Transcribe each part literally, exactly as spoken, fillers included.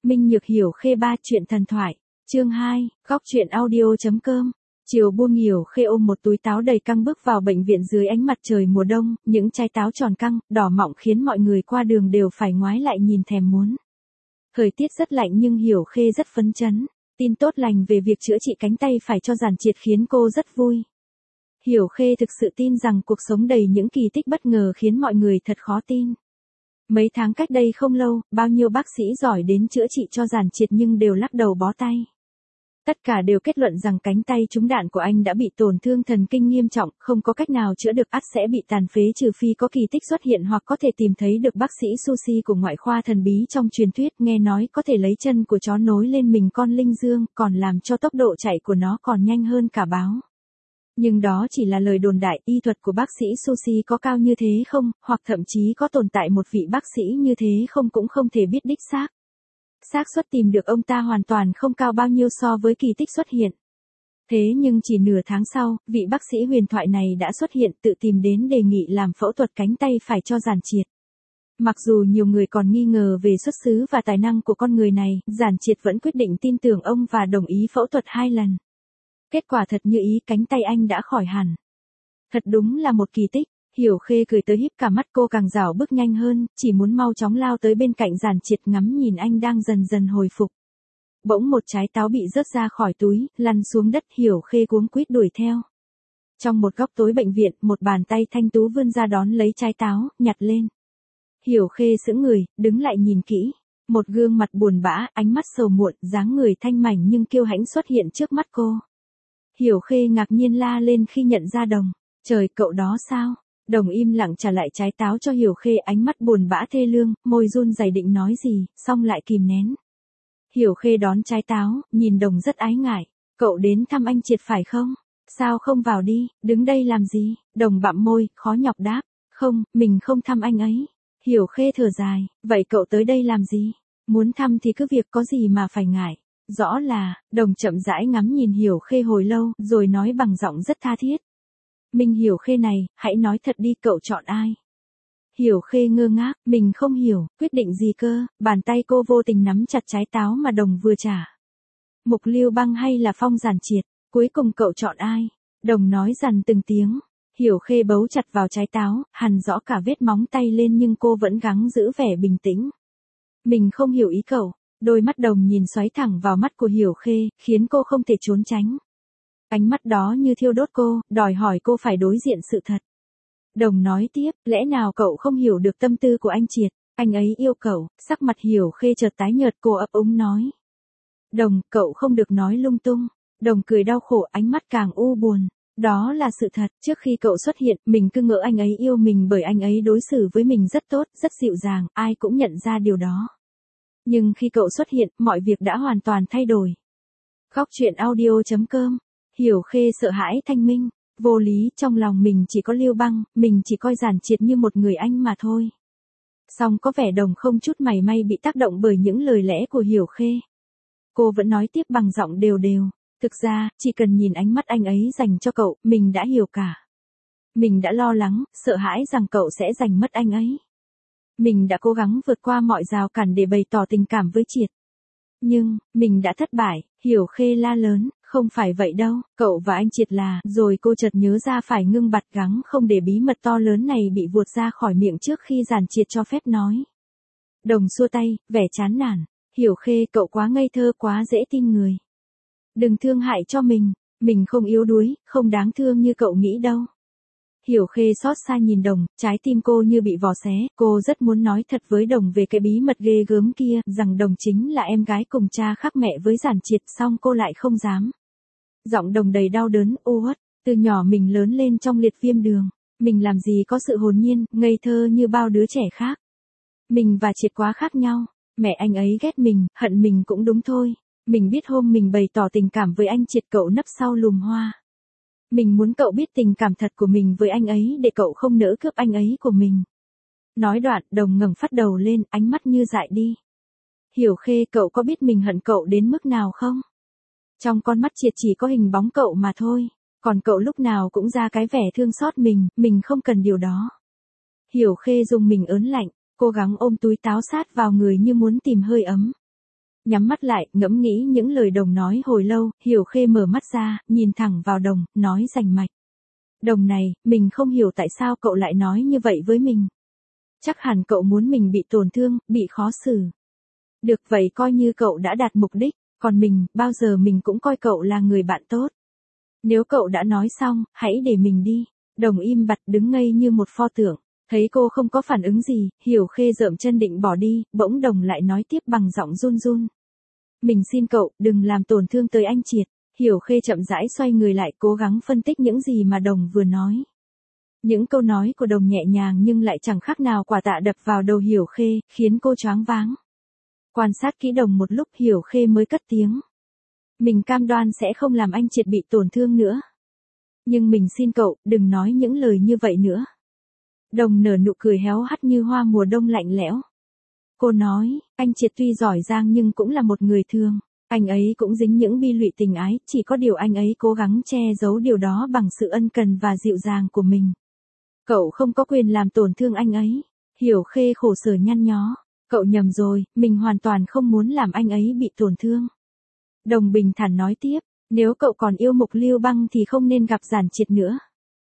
Minh Nhược Hiểu Khê ba chuyện thần thoại. Chương hai, góc truyện audio.com. Chiều buông Hiểu Khê ôm một túi táo đầy căng bước vào bệnh viện dưới ánh mặt trời mùa đông, những trái táo tròn căng, đỏ mọng khiến mọi người qua đường đều phải ngoái lại nhìn thèm muốn. Thời tiết rất lạnh nhưng Hiểu Khê rất phấn chấn. Tin tốt lành về việc chữa trị cánh tay phải cho Giản Triệt khiến cô rất vui. Hiểu Khê thực sự tin rằng cuộc sống đầy những kỳ tích bất ngờ khiến mọi người thật khó tin. Mấy tháng cách đây không lâu, bao nhiêu bác sĩ giỏi đến chữa trị cho Giản Triệt nhưng đều lắc đầu bó tay. Tất cả đều kết luận rằng cánh tay trúng đạn của anh đã bị tổn thương thần kinh nghiêm trọng, không có cách nào chữa được, ắt sẽ bị tàn phế trừ phi có kỳ tích xuất hiện hoặc có thể tìm thấy được bác sĩ Sushi của ngoại khoa thần bí trong truyền thuyết, nghe nói có thể lấy chân của chó nối lên mình con linh dương, còn làm cho tốc độ chạy của nó còn nhanh hơn cả báo. Nhưng đó chỉ là lời đồn đại, y thuật của bác sĩ Sushi có cao như thế không, hoặc thậm chí có tồn tại một vị bác sĩ như thế không cũng không thể biết đích xác. Xác suất tìm được ông ta hoàn toàn không cao bao nhiêu so với kỳ tích xuất hiện. Thế nhưng chỉ nửa tháng sau, vị bác sĩ huyền thoại này đã xuất hiện, tự tìm đến đề nghị làm phẫu thuật cánh tay phải cho Giản Triệt. Mặc dù nhiều người còn nghi ngờ về xuất xứ và tài năng của con người này, Giản Triệt vẫn quyết định tin tưởng ông và đồng ý phẫu thuật hai lần. Kết quả thật như ý, cánh tay anh đã khỏi hẳn. Thật đúng là một kỳ tích. Hiểu Khê cười tới híp cả mắt, cô càng rảo bước nhanh hơn, chỉ muốn mau chóng lao tới bên cạnh Giản Triệt ngắm nhìn anh đang dần dần hồi phục. Bỗng một trái táo bị rớt ra khỏi túi, lăn xuống đất, Hiểu Khê cuống quýt đuổi theo. Trong một góc tối bệnh viện, một bàn tay thanh tú vươn ra đón lấy trái táo, nhặt lên. Hiểu Khê sững người, đứng lại nhìn kỹ. Một gương mặt buồn bã, ánh mắt sầu muộn, dáng người thanh mảnh nhưng kiêu hãnh xuất hiện trước mắt cô. Hiểu Khê ngạc nhiên la lên khi nhận ra Đồng. Trời, cậu đó sao? Đồng im lặng trả lại trái táo cho Hiểu Khê, ánh mắt buồn bã thê lương, môi run rẩy định nói gì, xong lại kìm nén. Hiểu Khê đón trái táo, nhìn Đồng rất ái ngại. Cậu đến thăm anh Triệt phải không? Sao không vào đi, đứng đây làm gì? Đồng bặm môi, khó nhọc đáp. Không, mình không thăm anh ấy. Hiểu Khê thở dài, vậy cậu tới đây làm gì? Muốn thăm thì cứ việc, có gì mà phải ngại. Rõ là, Đồng chậm rãi ngắm nhìn Hiểu Khê hồi lâu, rồi nói bằng giọng rất tha thiết. Mình Hiểu Khê này, hãy nói thật đi, cậu chọn ai? Hiểu Khê ngơ ngác, mình không hiểu, quyết định gì cơ? Bàn tay cô vô tình nắm chặt trái táo mà Đồng vừa trả. Mục Lưu Băng hay là Phong Giản Triệt? Cuối cùng cậu chọn ai? Đồng nói dằn từng tiếng. Hiểu Khê bấu chặt vào trái táo, hằn rõ cả vết móng tay lên nhưng cô vẫn gắng giữ vẻ bình tĩnh. Mình không hiểu ý cậu. Đôi mắt Đồng nhìn xoáy thẳng vào mắt của Hiểu Khê, khiến cô không thể trốn tránh. Ánh mắt đó như thiêu đốt cô, đòi hỏi cô phải đối diện sự thật. Đồng nói tiếp, lẽ nào cậu không hiểu được tâm tư của anh Triệt, anh ấy yêu cậu. Sắc mặt Hiểu Khê chợt tái nhợt, cô ấp úng nói. Đồng, cậu không được nói lung tung. Đồng cười đau khổ, ánh mắt càng u buồn. Đó là sự thật, trước khi cậu xuất hiện, mình cứ ngỡ anh ấy yêu mình bởi anh ấy đối xử với mình rất tốt, rất dịu dàng, ai cũng nhận ra điều đó. Nhưng khi cậu xuất hiện, mọi việc đã hoàn toàn thay đổi. Góc truyện audio.com. Hiểu Khê sợ hãi thanh minh, vô lý, trong lòng mình chỉ có Lưu Băng, mình chỉ coi Giản Triệt như một người anh mà thôi. Song có vẻ Đồng không chút mảy may bị tác động bởi những lời lẽ của Hiểu Khê. Cô vẫn nói tiếp bằng giọng đều đều, thực ra, chỉ cần nhìn ánh mắt anh ấy dành cho cậu, mình đã hiểu cả. Mình đã lo lắng, sợ hãi rằng cậu sẽ giành mất anh ấy. Mình đã cố gắng vượt qua mọi rào cản để bày tỏ tình cảm với Triệt. Nhưng, mình đã thất bại. Hiểu Khê la lớn, không phải vậy đâu, cậu và anh Triệt là, rồi cô chợt nhớ ra phải ngưng bặt, gắng không để bí mật to lớn này bị vuột ra khỏi miệng trước khi Giản Triệt cho phép nói. Đồng xua tay, vẻ chán nản. Hiểu Khê, cậu quá ngây thơ, quá dễ tin người. Đừng thương hại cho mình, mình không yếu đuối, không đáng thương như cậu nghĩ đâu. Hiểu Khê xót xa nhìn Đồng, trái tim cô như bị vò xé, cô rất muốn nói thật với Đồng về cái bí mật ghê gớm kia, rằng Đồng chính là em gái cùng cha khác mẹ với Giản Triệt, song cô lại không dám. Giọng Đồng đầy đau đớn, ô uất, từ nhỏ mình lớn lên trong liệt viêm đường, mình làm gì có sự hồn nhiên, ngây thơ như bao đứa trẻ khác. Mình và Triệt quá khác nhau, mẹ anh ấy ghét mình, hận mình cũng đúng thôi. Mình biết hôm mình bày tỏ tình cảm với anh Triệt cậu nấp sau lùm hoa. Mình muốn cậu biết tình cảm thật của mình với anh ấy để cậu không nỡ cướp anh ấy của mình. Nói đoạn, Đồng ngẩng phát đầu lên, ánh mắt như dại đi. Hiểu Khê, cậu có biết mình hận cậu đến mức nào không? Trong con mắt Triệt chỉ có hình bóng cậu mà thôi. Còn cậu lúc nào cũng ra cái vẻ thương xót mình, mình không cần điều đó. Hiểu Khê dùng mình ớn lạnh, cố gắng ôm túi táo sát vào người như muốn tìm hơi ấm. Nhắm mắt lại, ngẫm nghĩ những lời Đồng nói hồi lâu, Hiểu Khê mở mắt ra, nhìn thẳng vào Đồng, nói rành mạch. Đồng này, mình không hiểu tại sao cậu lại nói như vậy với mình. Chắc hẳn cậu muốn mình bị tổn thương, bị khó xử. Được vậy coi như cậu đã đạt mục đích, còn mình, bao giờ mình cũng coi cậu là người bạn tốt. Nếu cậu đã nói xong, hãy để mình đi. Đồng im bặt đứng ngây như một pho tượng. Thấy cô không có phản ứng gì, Hiểu Khê rợm chân định bỏ đi, bỗng Đồng lại nói tiếp bằng giọng run run. Mình xin cậu, đừng làm tổn thương tới anh Triệt. Hiểu Khê chậm rãi xoay người lại cố gắng phân tích những gì mà Đồng vừa nói. Những câu nói của Đồng nhẹ nhàng nhưng lại chẳng khác nào quả tạ đập vào đầu Hiểu Khê, khiến cô choáng váng. Quan sát kỹ Đồng một lúc Hiểu Khê mới cất tiếng. Mình cam đoan sẽ không làm anh Triệt bị tổn thương nữa. Nhưng mình xin cậu, đừng nói những lời như vậy nữa. Đồng nở nụ cười héo hắt như hoa mùa đông lạnh lẽo. Cô nói, anh Triệt tuy giỏi giang nhưng cũng là một người thường. Anh ấy cũng dính những bi lụy tình ái, chỉ có điều anh ấy cố gắng che giấu điều đó bằng sự ân cần và dịu dàng của mình. Cậu không có quyền làm tổn thương anh ấy. Hiểu Khê khổ sở nhăn nhó. Cậu nhầm rồi, mình hoàn toàn không muốn làm anh ấy bị tổn thương. Đồng bình thản nói tiếp, nếu cậu còn yêu Mục Lưu Băng thì không nên gặp Giản Triệt nữa.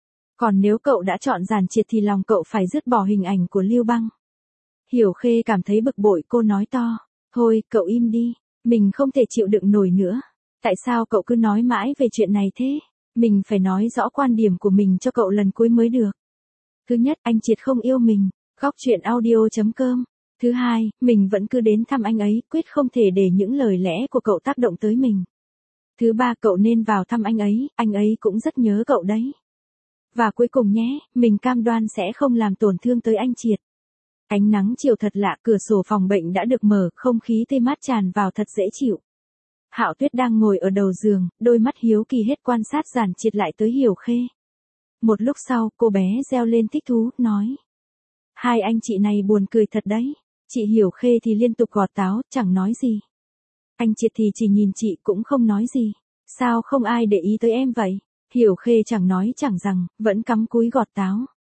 Còn nếu cậu đã chọn Giản Triệt thì lòng cậu phải dứt bỏ hình ảnh của Lưu Băng. Hiểu Khê cảm thấy bực bội, cô nói to, thôi, cậu im đi, mình không thể chịu đựng nổi nữa. Tại sao cậu cứ nói mãi về chuyện này thế? Mình phải nói rõ quan điểm của mình cho cậu lần cuối mới được. Thứ nhất, anh Triệt không yêu mình, góc truyện audio chấm com. Thứ hai, mình vẫn cứ đến thăm anh ấy, quyết không thể để những lời lẽ của cậu tác động tới mình. Thứ ba, cậu nên vào thăm anh ấy, anh ấy cũng rất nhớ cậu đấy. Và cuối cùng nhé, mình cam đoan sẽ không làm tổn thương tới anh Triệt. Ánh nắng chiều thật lạ, cửa sổ phòng bệnh đã được mở, không khí tươi mát tràn vào thật dễ chịu. Hạo Tuyết đang ngồi ở đầu giường, đôi mắt hiếu kỳ hết quan sát Giản Triệt lại tới Hiểu Khê. Một lúc sau, cô bé reo lên thích thú, nói. Hai anh chị này buồn cười thật đấy. Chị Hiểu Khê thì liên tục gọt táo, chẳng nói gì. Anh Triệt thì chỉ nhìn chị cũng không nói gì. Sao không ai để ý tới em vậy? Hiểu Khê chẳng nói chẳng rằng, vẫn cắm cúi gọt táo.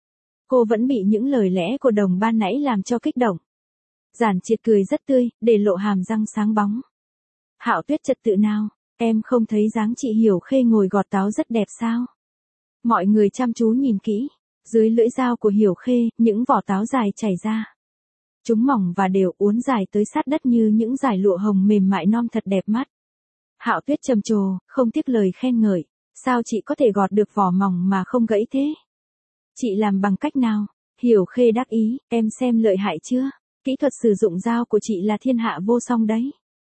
Cô vẫn bị những lời lẽ của Đồng ban nãy làm cho kích động. Giản Triệt cười rất tươi, để lộ hàm răng sáng bóng. Hạo Tuyết trật tự nào, em không thấy dáng chị Hiểu Khê ngồi gọt táo rất đẹp sao? Mọi người chăm chú nhìn kỹ, dưới lưỡi dao của Hiểu Khê, những vỏ táo dài chảy ra. Chúng mỏng và đều uốn dài tới sát đất như những dải lụa hồng mềm mại non thật đẹp mắt. Hạo Tuyết trầm trồ, không tiếc lời khen ngợi. Sao chị có thể gọt được vỏ mỏng mà không gãy thế? Chị làm bằng cách nào? Hiểu Khê đắc ý, em xem lợi hại chưa? Kỹ thuật sử dụng dao của chị là thiên hạ vô song đấy.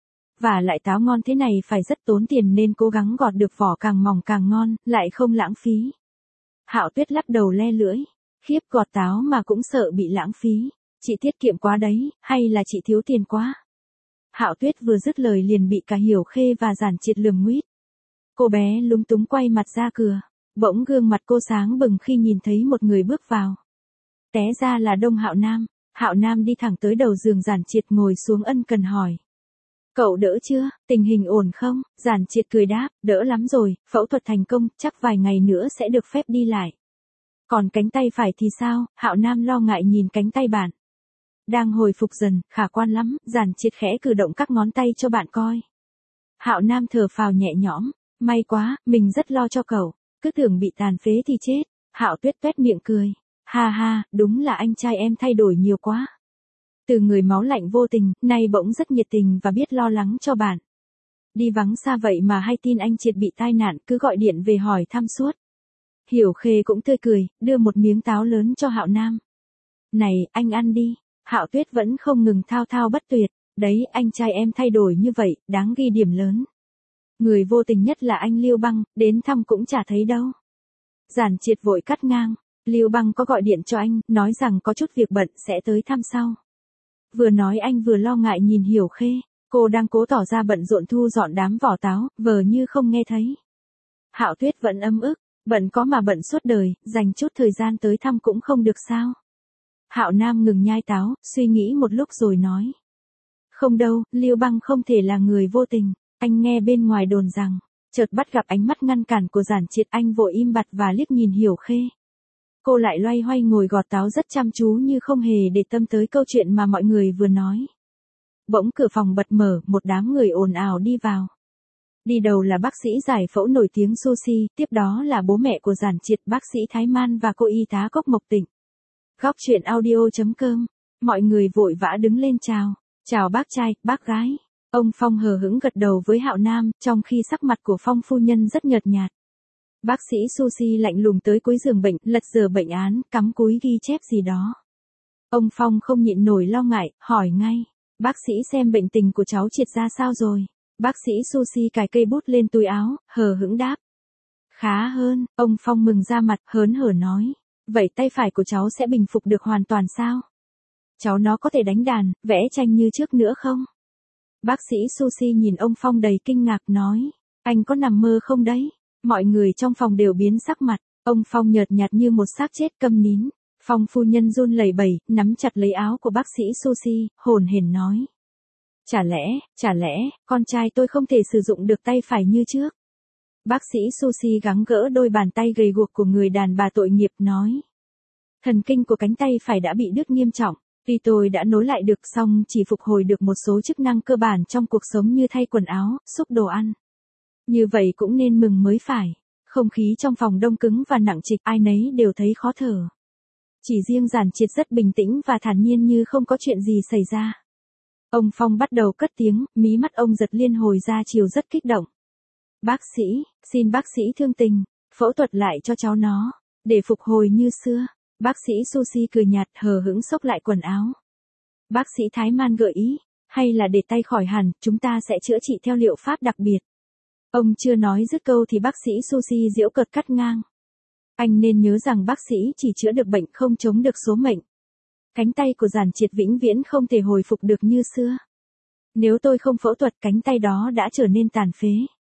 Và lại táo ngon thế này phải rất tốn tiền nên cố gắng gọt được vỏ càng mỏng càng ngon, lại không lãng phí. Hạo Tuyết lắc đầu le lưỡi. Khiếp, gọt táo mà cũng sợ bị lãng phí. Chị tiết kiệm quá đấy, hay là chị thiếu tiền quá? Hạo Tuyết vừa dứt lời liền bị cả Hiểu Khê và Giản Triệt lườm nguýt. Cô bé lúng túng quay mặt ra cửa. Bỗng gương mặt cô sáng bừng khi nhìn thấy một người bước vào. Té ra là Đông Hạo Nam. Hạo Nam đi thẳng tới đầu giường Giản Triệt ngồi xuống ân cần hỏi. Cậu đỡ chưa, tình hình ổn không? Giản Triệt cười đáp, đỡ lắm rồi, phẫu thuật thành công, chắc vài ngày nữa sẽ được phép đi lại. Còn cánh tay phải thì sao? Hạo Nam lo ngại nhìn cánh tay bạn. Đang hồi phục dần, khả quan lắm, Giản Triệt khẽ cử động các ngón tay cho bạn coi. Hạo Nam thở phào nhẹ nhõm, may quá, mình rất lo cho cậu, cứ tưởng bị tàn phế thì chết. Hạo Tuyết tuét miệng cười, ha ha, đúng là anh trai em thay đổi nhiều quá. Từ người máu lạnh vô tình, nay bỗng rất nhiệt tình và biết lo lắng cho bạn. Đi vắng xa vậy mà hay tin anh Triệt bị tai nạn, cứ gọi điện về hỏi thăm suốt. Hiểu Khê cũng tươi cười, đưa một miếng táo lớn cho Hạo Nam. Này, anh ăn đi. Hạo Tuyết vẫn không ngừng thao thao bất tuyệt. Đấy, anh trai em thay đổi như vậy, đáng ghi điểm lớn. Người vô tình nhất là anh Lưu Băng, đến thăm cũng chả thấy đâu. Giản Triệt vội cắt ngang. Lưu Băng có gọi điện cho anh, nói rằng có chút việc bận sẽ tới thăm sau. Vừa nói anh vừa lo ngại nhìn Hiểu Khê. Cô đang cố tỏ ra bận rộn thu dọn đám vỏ táo, vờ như không nghe thấy. Hạo Tuyết vẫn ấm ức, bận có mà bận suốt đời, dành chút thời gian tới thăm cũng không được sao. Hạo Nam ngừng nhai táo, suy nghĩ một lúc rồi nói. Không đâu, Lưu Băng không thể là người vô tình. Anh nghe bên ngoài đồn rằng, chợt bắt gặp ánh mắt ngăn cản của Giản Triệt, anh vội im bặt và liếc nhìn Hiểu Khê. Cô lại loay hoay ngồi gọt táo rất chăm chú như không hề để tâm tới câu chuyện mà mọi người vừa nói. Bỗng cửa phòng bật mở, một đám người ồn ào đi vào. Đi đầu là bác sĩ giải phẫu nổi tiếng Sushi, tiếp đó là bố mẹ của Giản Triệt, bác sĩ Thái Man và cô y tá Cốc Mộc Tịnh. Góc chuyện audio.com. Mọi người vội vã đứng lên chào. Chào bác trai, bác gái. Ông Phong hờ hững gật đầu với Hạo Nam, trong khi sắc mặt của Phong phu nhân rất nhợt nhạt. Bác sĩ Sushi lạnh lùng tới cuối giường bệnh, lật dở bệnh án, cắm cúi ghi chép gì đó. Ông Phong không nhịn nổi lo ngại, hỏi ngay. Bác sĩ xem bệnh tình của cháu Triệt ra sao rồi? Bác sĩ Sushi cài cây bút lên túi áo, hờ hững đáp. Khá hơn, ông Phong mừng ra mặt, hớn hở nói. Vậy tay phải của cháu sẽ bình phục được hoàn toàn sao? Cháu nó có thể đánh đàn, vẽ tranh như trước nữa không? Bác sĩ Sushi nhìn ông Phong đầy kinh ngạc nói. Anh có nằm mơ không đấy? Mọi người trong phòng đều biến sắc mặt. Ông Phong nhợt nhạt như một xác chết câm nín. Phong phu nhân run lẩy bẩy, nắm chặt lấy áo của bác sĩ Sushi, hồn hển nói. Chả lẽ, chả lẽ, con trai tôi không thể sử dụng được tay phải như trước? Bác sĩ Sushi gắng gỡ đôi bàn tay gầy guộc của người đàn bà tội nghiệp nói. Thần kinh của cánh tay phải đã bị đứt nghiêm trọng, tuy tôi đã nối lại được song chỉ phục hồi được một số chức năng cơ bản trong cuộc sống như thay quần áo, xúc đồ ăn. Như vậy cũng nên mừng mới phải. Không khí trong phòng đông cứng và nặng trịch, ai nấy đều thấy khó thở. Chỉ riêng Giản Triệt rất bình tĩnh và thản nhiên như không có chuyện gì xảy ra. Ông Phong bắt đầu cất tiếng, mí mắt ông giật liên hồi ra chiều rất kích động. Bác sĩ, xin bác sĩ thương tình, phẫu thuật lại cho cháu nó, để phục hồi như xưa. Bác sĩ Sushi cười nhạt, hờ hững xốc lại quần áo. Bác sĩ Thái Man gợi ý, hay là để tay khỏi hẳn, chúng ta sẽ chữa trị theo liệu pháp đặc biệt. Ông chưa nói dứt câu thì bác sĩ Sushi giễu cợt cắt ngang. Anh nên nhớ rằng bác sĩ chỉ chữa được bệnh không chống được số mệnh. Cánh tay của Giản Triệt vĩnh viễn không thể hồi phục được như xưa. Nếu tôi không phẫu thuật, cánh tay đó đã trở nên tàn phế.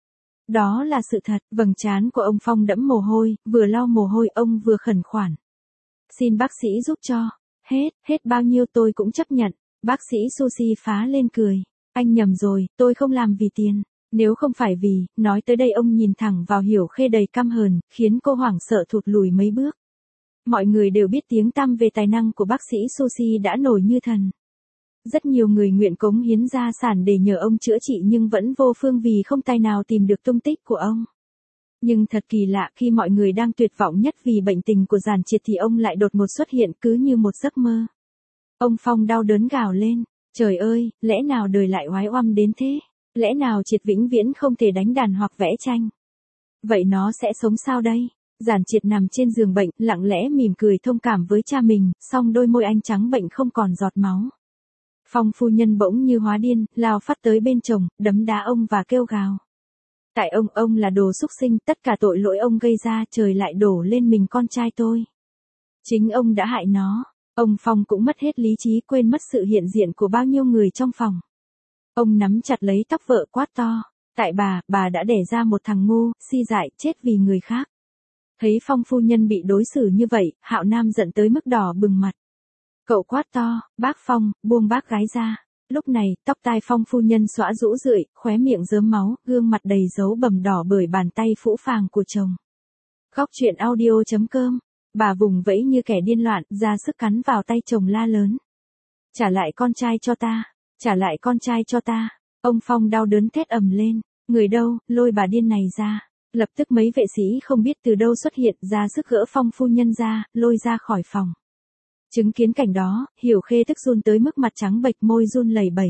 Đó là sự thật. Vầng trán của ông Phong đẫm mồ hôi, vừa lau mồ hôi ông vừa khẩn khoản. Xin bác sĩ giúp cho. Hết, hết bao nhiêu tôi cũng chấp nhận. Bác sĩ Sushi phá lên cười. Anh nhầm rồi, tôi không làm vì tiền. Nếu không phải vì, nói tới đây ông nhìn thẳng vào Hiểu Khê đầy căm hờn, khiến cô hoảng sợ thụt lùi mấy bước. Mọi người đều biết tiếng tăm về tài năng của bác sĩ Sushi đã nổi như thần. Rất nhiều người nguyện cống hiến gia sản để nhờ ông chữa trị nhưng vẫn vô phương vì không tài nào tìm được tung tích của ông. Nhưng thật kỳ lạ, khi mọi người đang tuyệt vọng nhất vì bệnh tình của Giản Triệt thì ông lại đột ngột xuất hiện cứ như một giấc mơ. Ông Phong đau đớn gào lên. Trời ơi, lẽ nào đời lại oái oăm đến thế? Lẽ nào Triệt vĩnh viễn không thể đánh đàn hoặc vẽ tranh? Vậy nó sẽ sống sao đây? Giản Triệt nằm trên giường bệnh, lặng lẽ mỉm cười thông cảm với cha mình, song đôi môi anh trắng bệnh không còn giọt máu. Phong phu nhân bỗng như hóa điên, lao phát tới bên chồng, đấm đá ông và kêu gào. Tại ông, ông là đồ xúc sinh, tất cả tội lỗi ông gây ra trời lại đổ lên mình con trai tôi. Chính ông đã hại nó. Ông Phong cũng mất hết lý trí, quên mất sự hiện diện của bao nhiêu người trong phòng. Ông nắm chặt lấy tóc vợ quát to. Tại bà, bà đã đẻ ra một thằng ngu, si dại, chết vì người khác. Thấy Phong phu nhân bị đối xử như vậy, Hạo Nam giận tới mức đỏ bừng mặt. Cậu quát to, bác Phong, buông bác gái ra. Lúc này, tóc tai Phong phu nhân xõa rũ rượi, khóe miệng rớm máu, gương mặt đầy dấu bầm đỏ bởi bàn tay phũ phàng của chồng. Góc chuyện audio.com. Bà vùng vẫy như kẻ điên loạn, ra sức cắn vào tay chồng la lớn. Trả lại con trai cho ta, trả lại con trai cho ta. Ông Phong đau đớn thét ầm lên. Người đâu, lôi bà điên này ra. Lập tức mấy vệ sĩ không biết từ đâu xuất hiện, ra sức gỡ Phong phu nhân ra, lôi ra khỏi phòng. Chứng kiến cảnh đó, Hiểu Khê tức run tới mức mặt trắng bệch, môi run lẩy bẩy.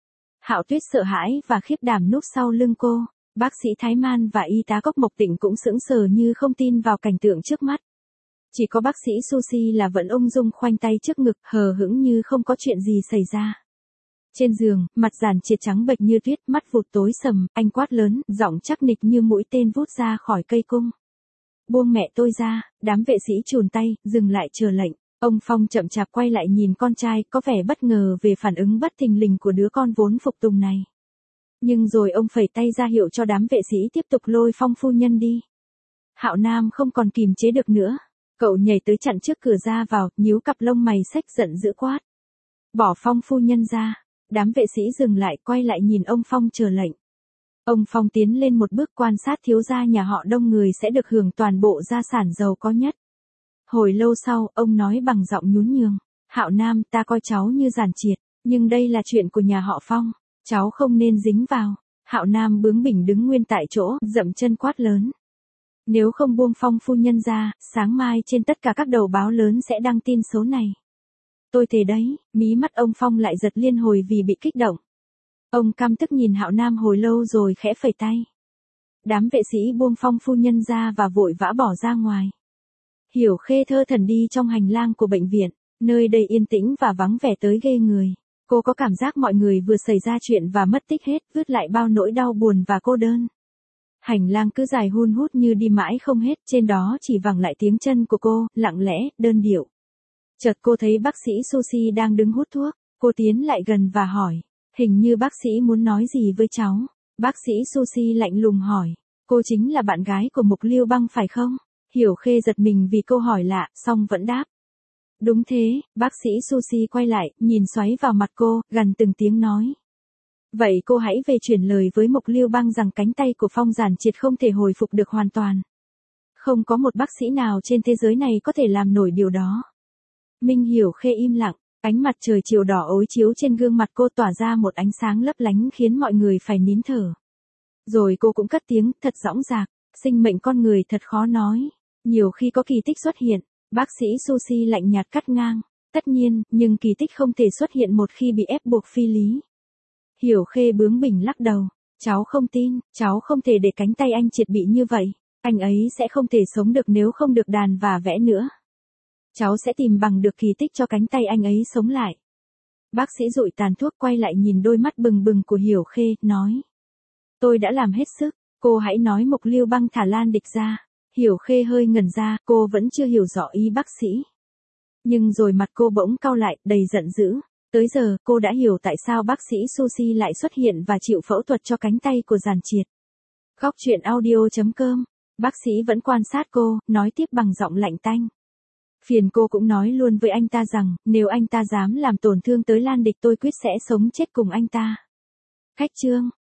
Hạo Tuyết sợ hãi và khiếp đảm núp sau lưng cô. Bác sĩ Thái Man và y tá Cốc Mộc Tịnh cũng sững sờ như không tin vào cảnh tượng trước mắt. Chỉ có bác sĩ Sushi là vẫn ung dung khoanh tay trước ngực, hờ hững như không có chuyện gì xảy ra. Trên giường, mặt Giản Triệt trắng bệch như tuyết, mắt vụt tối sầm, anh quát lớn, giọng chắc nịch như mũi tên vút ra khỏi cây cung. Buông mẹ tôi ra. Đám vệ sĩ chùn tay, dừng lại chờ lệnh. Ông Phong chậm chạp quay lại nhìn con trai, có vẻ bất ngờ về phản ứng bất thình lình của đứa con vốn phục tùng này. Nhưng rồi ông phẩy tay ra hiệu cho đám vệ sĩ tiếp tục lôi Phong phu nhân đi. Hạo Nam không còn kìm chế được nữa. Cậu nhảy tới chặn trước cửa ra vào, nhíu cặp lông mày xách giận dữ quát. Bỏ Phong phu nhân ra. Đám vệ sĩ dừng lại, quay lại nhìn ông Phong chờ lệnh. Ông Phong tiến lên một bước, quan sát thiếu gia nhà họ đông người sẽ được hưởng toàn bộ gia sản giàu có nhất. Hồi lâu sau, ông nói bằng giọng nhún nhường. Hạo Nam, ta coi cháu như Giản Triệt. Nhưng đây là chuyện của nhà họ Phong, cháu không nên dính vào. Hạo Nam bướng bỉnh đứng nguyên tại chỗ, dậm chân quát lớn. Nếu không buông Phong phu nhân ra, sáng mai trên tất cả các đầu báo lớn sẽ đăng tin số này. Tôi thề đấy, mí mắt ông Phong lại giật liên hồi vì bị kích động. Ông căm tức nhìn Hạo Nam hồi lâu rồi khẽ phẩy tay. Đám vệ sĩ buông Phong phu nhân ra và vội vã bỏ ra ngoài. Hiểu Khê thơ thẩn đi trong hành lang của bệnh viện, nơi đây yên tĩnh và vắng vẻ tới ghê người. Cô có cảm giác mọi người vừa xảy ra chuyện và mất tích hết, vứt lại bao nỗi đau buồn và cô đơn. Hành lang cứ dài hun hút như đi mãi không hết, trên đó chỉ vẳng lại tiếng chân của cô, lặng lẽ, đơn điệu. Chợt cô thấy bác sĩ Sushi đang đứng hút thuốc, cô tiến lại gần và hỏi, hình như bác sĩ muốn nói gì với cháu. Bác sĩ Sushi lạnh lùng hỏi, cô chính là bạn gái của Mục Liêu Băng phải không? Hiểu Khê giật mình vì câu hỏi lạ, song vẫn đáp. Đúng thế, bác sĩ Sushi quay lại, nhìn xoáy vào mặt cô, gằn từng tiếng nói. Vậy cô hãy về chuyển lời với Mục Liêu Băng rằng cánh tay của Phong Giản Triệt không thể hồi phục được hoàn toàn. Không có một bác sĩ nào trên thế giới này có thể làm nổi điều đó. Minh Hiểu Khê im lặng, ánh mặt trời chiều đỏ ối chiếu trên gương mặt cô tỏa ra một ánh sáng lấp lánh khiến mọi người phải nín thở. Rồi cô cũng cất tiếng thật dõng dạc, sinh mệnh con người thật khó nói, nhiều khi có kỳ tích xuất hiện. Bác sĩ Sushi lạnh nhạt cắt ngang. Tất nhiên, nhưng kỳ tích không thể xuất hiện một khi bị ép buộc phi lý. Hiểu Khê bướng bỉnh lắc đầu. Cháu không tin, cháu không thể để cánh tay anh Triệt bị như vậy. Anh ấy sẽ không thể sống được nếu không được đàn và vẽ nữa. Cháu sẽ tìm bằng được kỳ tích cho cánh tay anh ấy sống lại. Bác sĩ dụi tàn thuốc quay lại nhìn đôi mắt bừng bừng của Hiểu Khê, nói. Tôi đã làm hết sức, cô hãy nói Mục Liêu Băng thả Lan Địch ra. Hiểu Khê hơi ngẩn ra, cô vẫn chưa hiểu rõ ý bác sĩ. Nhưng rồi mặt cô bỗng cau lại, đầy giận dữ. Tới giờ, cô đã hiểu tại sao bác sĩ Sushi lại xuất hiện và chịu phẫu thuật cho cánh tay của Giản Triệt. Góc truyện audio chấm com. Bác sĩ vẫn quan sát cô, nói tiếp bằng giọng lạnh tanh. Phiền cô cũng nói luôn với anh ta rằng, nếu anh ta dám làm tổn thương tới Lan Địch tôi quyết sẽ sống chết cùng anh ta. Khách chương.